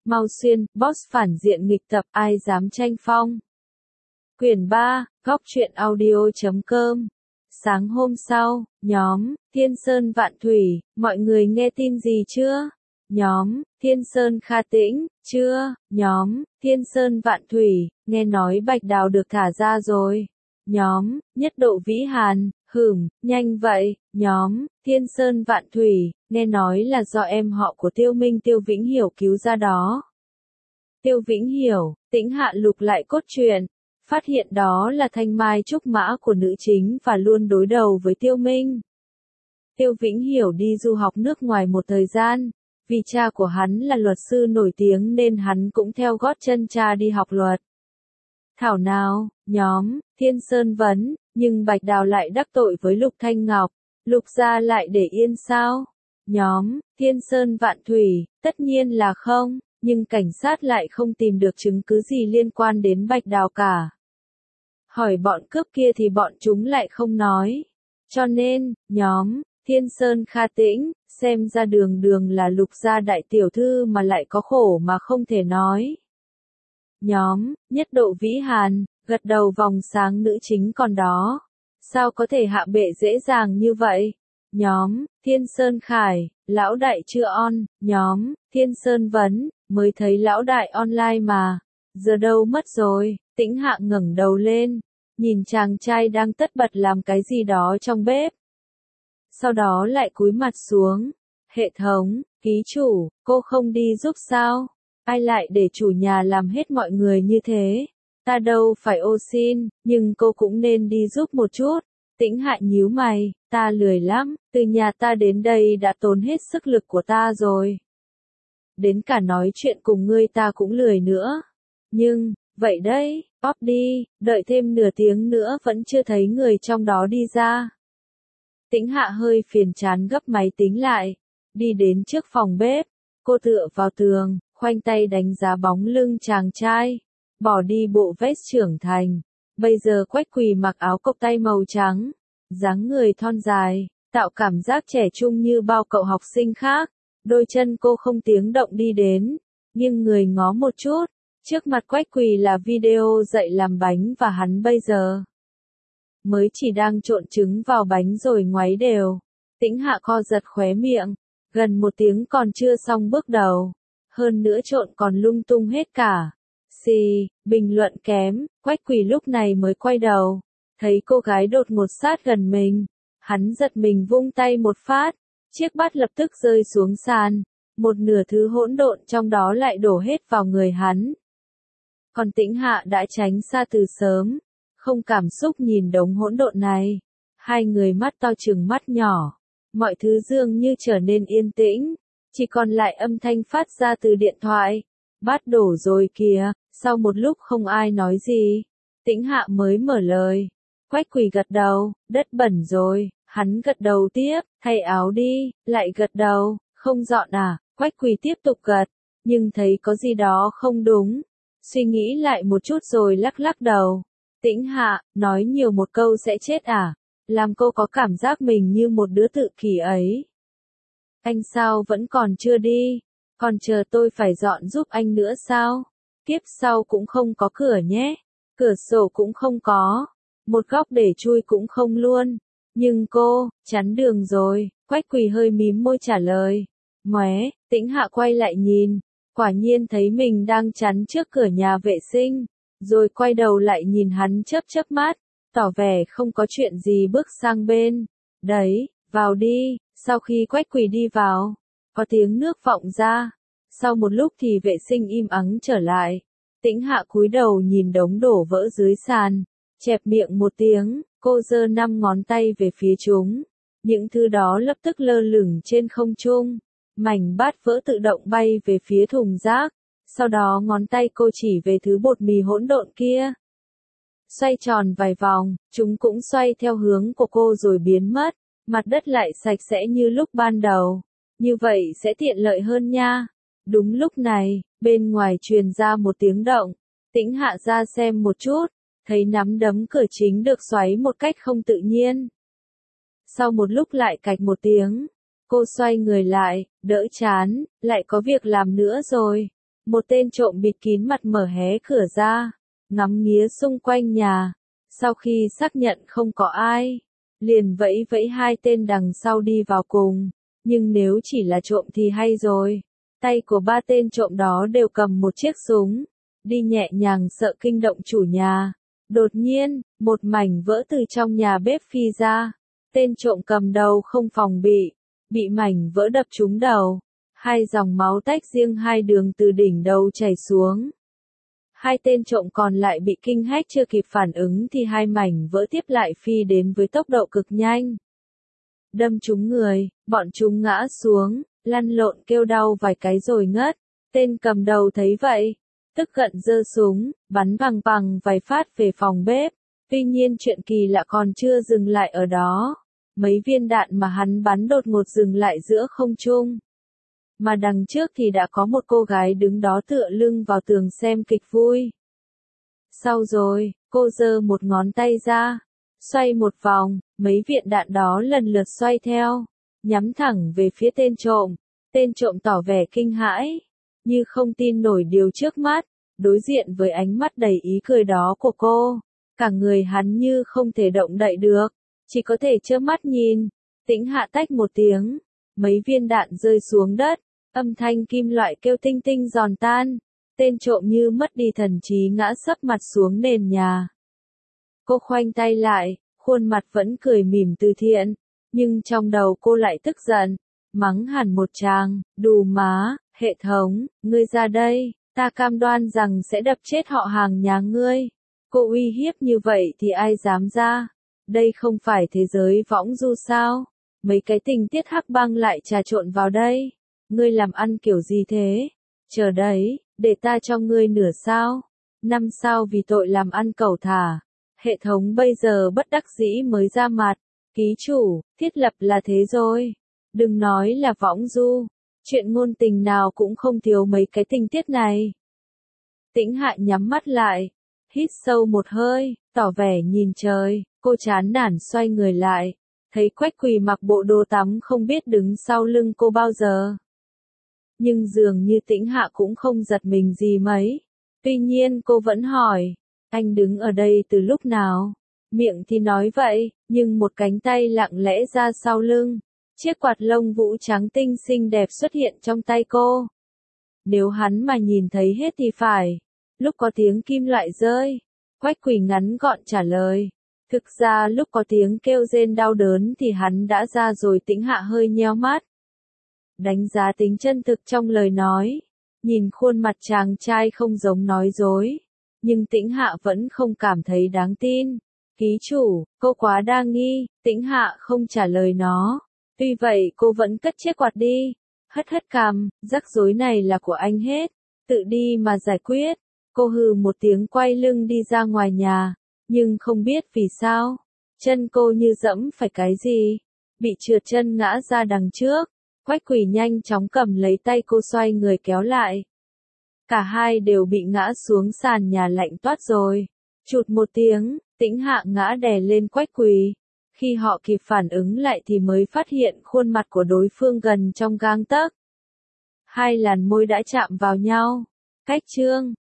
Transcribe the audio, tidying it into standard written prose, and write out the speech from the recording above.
Mau Xuyên, boss phản diện nghịch tập, ai dám tranh phong. Quyển 3, góc truyện audio.com. Sáng hôm sau, nhóm Thiên Sơn Vạn Thủy, mọi người nghe tin gì chưa? Nhóm Thiên Sơn Kha Tĩnh, chưa? Nhóm Thiên Sơn Vạn Thủy, nghe nói Bạch Đào được thả ra rồi. Nhóm Nhất Độ Vĩ Hàn, nhanh vậy. Nhóm Thiên Sơn Vạn Thủy, nghe nói là do em họ của Tiêu Minh Tiêu Vĩnh Hiểu cứu ra đó. Tiêu Vĩnh Hiểu, Tĩnh Hạ lục lại cốt truyện, phát hiện đó là thanh mai trúc mã của nữ chính và luôn đối đầu với Tiêu Minh. Tiêu Vĩnh Hiểu đi du học nước ngoài một thời gian, vì cha của hắn là luật sư nổi tiếng nên hắn cũng theo gót chân cha đi học luật. Thảo nào, nhóm Thiên Sơn vấn, nhưng Bạch Đào lại đắc tội với Lục Thanh Ngọc, Lục gia lại để yên sao? Nhóm Thiên Sơn Vạn Thủy, tất nhiên là không, nhưng cảnh sát lại không tìm được chứng cứ gì liên quan đến Bạch Đào cả. Hỏi bọn cướp kia thì bọn chúng lại không nói. Cho nên, nhóm Thiên Sơn Kha Tĩnh, xem ra đường đường là Lục gia đại tiểu thư mà lại có khổ mà không thể nói. Nhóm Nhất Độ Vĩ Hàn, gật đầu vòng sáng nữ chính còn đó. Sao có thể hạ bệ dễ dàng như vậy? Nhóm Thiên Sơn Khải, lão đại chưa on. Nhóm Thiên Sơn vấn, mới thấy lão đại online mà. Giờ đâu mất rồi? Tĩnh Hạ ngẩng đầu lên, nhìn chàng trai đang tất bật làm cái gì đó trong bếp. Sau đó lại cúi mặt xuống. Hệ thống, ký chủ, cô không đi giúp sao? Ai lại để chủ nhà làm hết mọi người như thế? Ta đâu phải ô xin, nhưng cô cũng nên đi giúp một chút. Tĩnh Hạ nhíu mày, ta lười lắm, từ nhà ta đến đây đã tốn hết sức lực của ta rồi. Đến cả nói chuyện cùng ngươi ta cũng lười nữa. Nhưng, vậy đấy, off đi, đợi thêm nửa tiếng nữa vẫn chưa thấy người trong đó đi ra. Tĩnh Hạ hơi phiền chán gấp máy tính lại, đi đến trước phòng bếp, cô tựa vào tường, khoanh tay đánh giá bóng lưng chàng trai, bỏ đi bộ vest trưởng thành. Bây giờ Quách Quỳ mặc áo cộc tay màu trắng, dáng người thon dài, tạo cảm giác trẻ trung như bao cậu học sinh khác. Đôi chân cô không tiếng động đi đến, nhưng người ngó một chút, trước mặt Quách Quỳ là video dạy làm bánh và hắn bây giờ mới chỉ đang trộn trứng vào bánh rồi ngoáy đều. Tĩnh Hạ co giật khóe miệng, gần 1 tiếng còn chưa xong bước đầu, hơn nữa trộn còn lung tung hết cả. Xì, bình luận kém. Quách Quỳ lúc này mới quay đầu, thấy cô gái đột ngột sát gần mình, hắn giật mình vung tay một phát, chiếc bát lập tức rơi xuống sàn, một nửa thứ hỗn độn trong đó lại đổ hết vào người hắn. Còn Tĩnh Hạ đã tránh xa từ sớm, không cảm xúc nhìn đống hỗn độn này. Hai người mắt to trừng mắt nhỏ, mọi thứ dường như trở nên yên tĩnh, chỉ còn lại âm thanh phát ra từ điện thoại. Bát đổ rồi kìa. Sau một lúc không ai nói gì, Tĩnh Hạ mới mở lời. Quách Quỳ gật đầu, đất bẩn rồi. Hắn gật đầu tiếp, thay áo đi, lại gật đầu, không dọn à? Quách Quỳ tiếp tục gật, nhưng thấy có gì đó không đúng. Suy nghĩ lại một chút rồi lắc lắc đầu. Tĩnh Hạ, nói nhiều một câu sẽ chết à? Làm cô có cảm giác mình như một đứa tự kỷ ấy. Anh sao vẫn còn chưa đi? Còn chờ tôi phải dọn giúp anh nữa sao? Kiếp sau cũng không có cửa nhé. Cửa sổ cũng không có. Một góc để chui cũng không luôn. Nhưng cô, chắn đường rồi. Quách Quỳ hơi mím môi trả lời. Móe, Tĩnh Hạ quay lại nhìn. Quả nhiên thấy mình đang chắn trước cửa nhà vệ sinh. Rồi quay đầu lại nhìn hắn chớp chớp mắt. Tỏ vẻ không có chuyện gì bước sang bên. Đấy, vào đi. Sau khi Quách Quỳ đi vào, có tiếng nước vọng ra. Sau một lúc thì vệ sinh im ắng trở lại. Tĩnh Hạ cúi đầu nhìn đống đổ vỡ dưới sàn, chẹp miệng một tiếng, cô giơ 5 ngón tay về phía chúng. Những thứ đó lập tức lơ lửng trên không trung. Mảnh bát vỡ tự động bay về phía thùng rác. Sau đó ngón tay cô chỉ về thứ bột mì hỗn độn kia. Xoay tròn vài vòng, chúng cũng xoay theo hướng của cô rồi biến mất. Mặt đất lại sạch sẽ như lúc ban đầu. Như vậy sẽ tiện lợi hơn nha. Đúng lúc này, bên ngoài truyền ra một tiếng động. Tĩnh Hạ ra xem một chút, thấy nắm đấm cửa chính được xoáy một cách không tự nhiên. Sau một lúc lại cạch một tiếng, cô xoay người lại, đỡ chán, lại có việc làm nữa rồi. Một tên trộm bịt kín mặt mở hé cửa ra, ngắm nghía xung quanh nhà. Sau khi xác nhận không có ai, liền vẫy vẫy hai tên đằng sau đi vào cùng. Nhưng nếu chỉ là trộm thì hay rồi. Tay của ba tên trộm đó đều cầm một chiếc súng, đi nhẹ nhàng sợ kinh động chủ nhà. Đột nhiên, một mảnh vỡ từ trong nhà bếp phi ra. Tên trộm cầm đầu không phòng bị mảnh vỡ đập trúng đầu. Hai dòng máu tách riêng hai đường từ đỉnh đầu chảy xuống. Hai tên trộm còn lại bị kinh hách chưa kịp phản ứng thì hai mảnh vỡ tiếp lại phi đến với tốc độ cực nhanh. Đâm trúng người, bọn chúng ngã xuống, lăn lộn kêu đau vài cái rồi ngất. Tên cầm đầu thấy vậy, tức giận giơ súng, bắn bằng bằng vài phát về phòng bếp. Tuy nhiên chuyện kỳ lạ còn chưa dừng lại ở đó. Mấy viên đạn mà hắn bắn đột ngột dừng lại giữa không trung. Mà đằng trước thì đã có một cô gái đứng đó tựa lưng vào tường xem kịch vui. Sau rồi, cô giơ một ngón tay ra, xoay một vòng, mấy viên đạn đó lần lượt xoay theo, nhắm thẳng về phía tên trộm. Tên trộm tỏ vẻ kinh hãi, như không tin nổi điều trước mắt, đối diện với ánh mắt đầy ý cười đó của cô. Cả người hắn như không thể động đậy được, chỉ có thể trơ mắt nhìn. Tĩnh Hạ tách một tiếng, mấy viên đạn rơi xuống đất, âm thanh kim loại kêu tinh tinh giòn tan. Tên trộm như mất đi thần trí ngã sấp mặt xuống nền nhà. Cô khoanh tay lại, khuôn mặt vẫn cười mỉm từ thiện, nhưng trong đầu cô lại tức giận, mắng hẳn một tràng, đù má, hệ thống, ngươi ra đây, ta cam đoan rằng sẽ đập chết họ hàng nhà ngươi. Cô uy hiếp như vậy thì ai dám ra? Đây không phải thế giới võng du sao? Mấy cái tình tiết hắc băng lại trà trộn vào đây. Ngươi làm ăn kiểu gì thế? Chờ đấy, để ta cho ngươi nửa sao. 5 sao vì tội làm ăn cẩu thả. Hệ thống bây giờ bất đắc dĩ mới ra mặt. Ký chủ, thiết lập là thế rồi. Đừng nói là võng du. Chuyện ngôn tình nào cũng không thiếu mấy cái tình tiết này. Tĩnh Hạ nhắm mắt lại, hít sâu một hơi, tỏ vẻ nhìn trời. Cô chán nản xoay người lại, thấy Quách Quỳ mặc bộ đồ tắm không biết đứng sau lưng cô bao giờ. Nhưng dường như Tĩnh Hạ cũng không giật mình gì mấy. Tuy nhiên cô vẫn hỏi, anh đứng ở đây từ lúc nào? Miệng thì nói vậy, nhưng một cánh tay lặng lẽ ra sau lưng. Chiếc quạt lông vũ trắng tinh xinh đẹp xuất hiện trong tay cô. Nếu hắn mà nhìn thấy hết thì phải. Lúc có tiếng kim loại rơi, Quách Quỳ ngắn gọn trả lời. Thực ra lúc có tiếng kêu rên đau đớn thì hắn đã ra rồi. Tĩnh Hạ hơi nheo mắt. Đánh giá tính chân thực trong lời nói. Nhìn khuôn mặt chàng trai không giống nói dối. Nhưng Tĩnh Hạ vẫn không cảm thấy đáng tin. Ký chủ, cô quá đa nghi. Tĩnh Hạ không trả lời nó. Tuy vậy cô vẫn cất chiếc quạt đi. Hất hất cằm, rắc rối này là của anh hết. Tự đi mà giải quyết. Cô hừ một tiếng quay lưng đi ra ngoài nhà. Nhưng không biết vì sao, chân cô như dẫm phải cái gì, bị trượt chân ngã ra đằng trước. Quách Quỳ nhanh chóng cầm lấy tay cô xoay người kéo lại. Cả hai đều bị ngã xuống sàn nhà lạnh toát rồi. Chụt một tiếng, Tĩnh Hạ ngã đè lên Quách Quỳ. Khi họ kịp phản ứng lại thì mới phát hiện khuôn mặt của đối phương gần trong gang tấc. Hai làn môi đã chạm vào nhau. Cách chương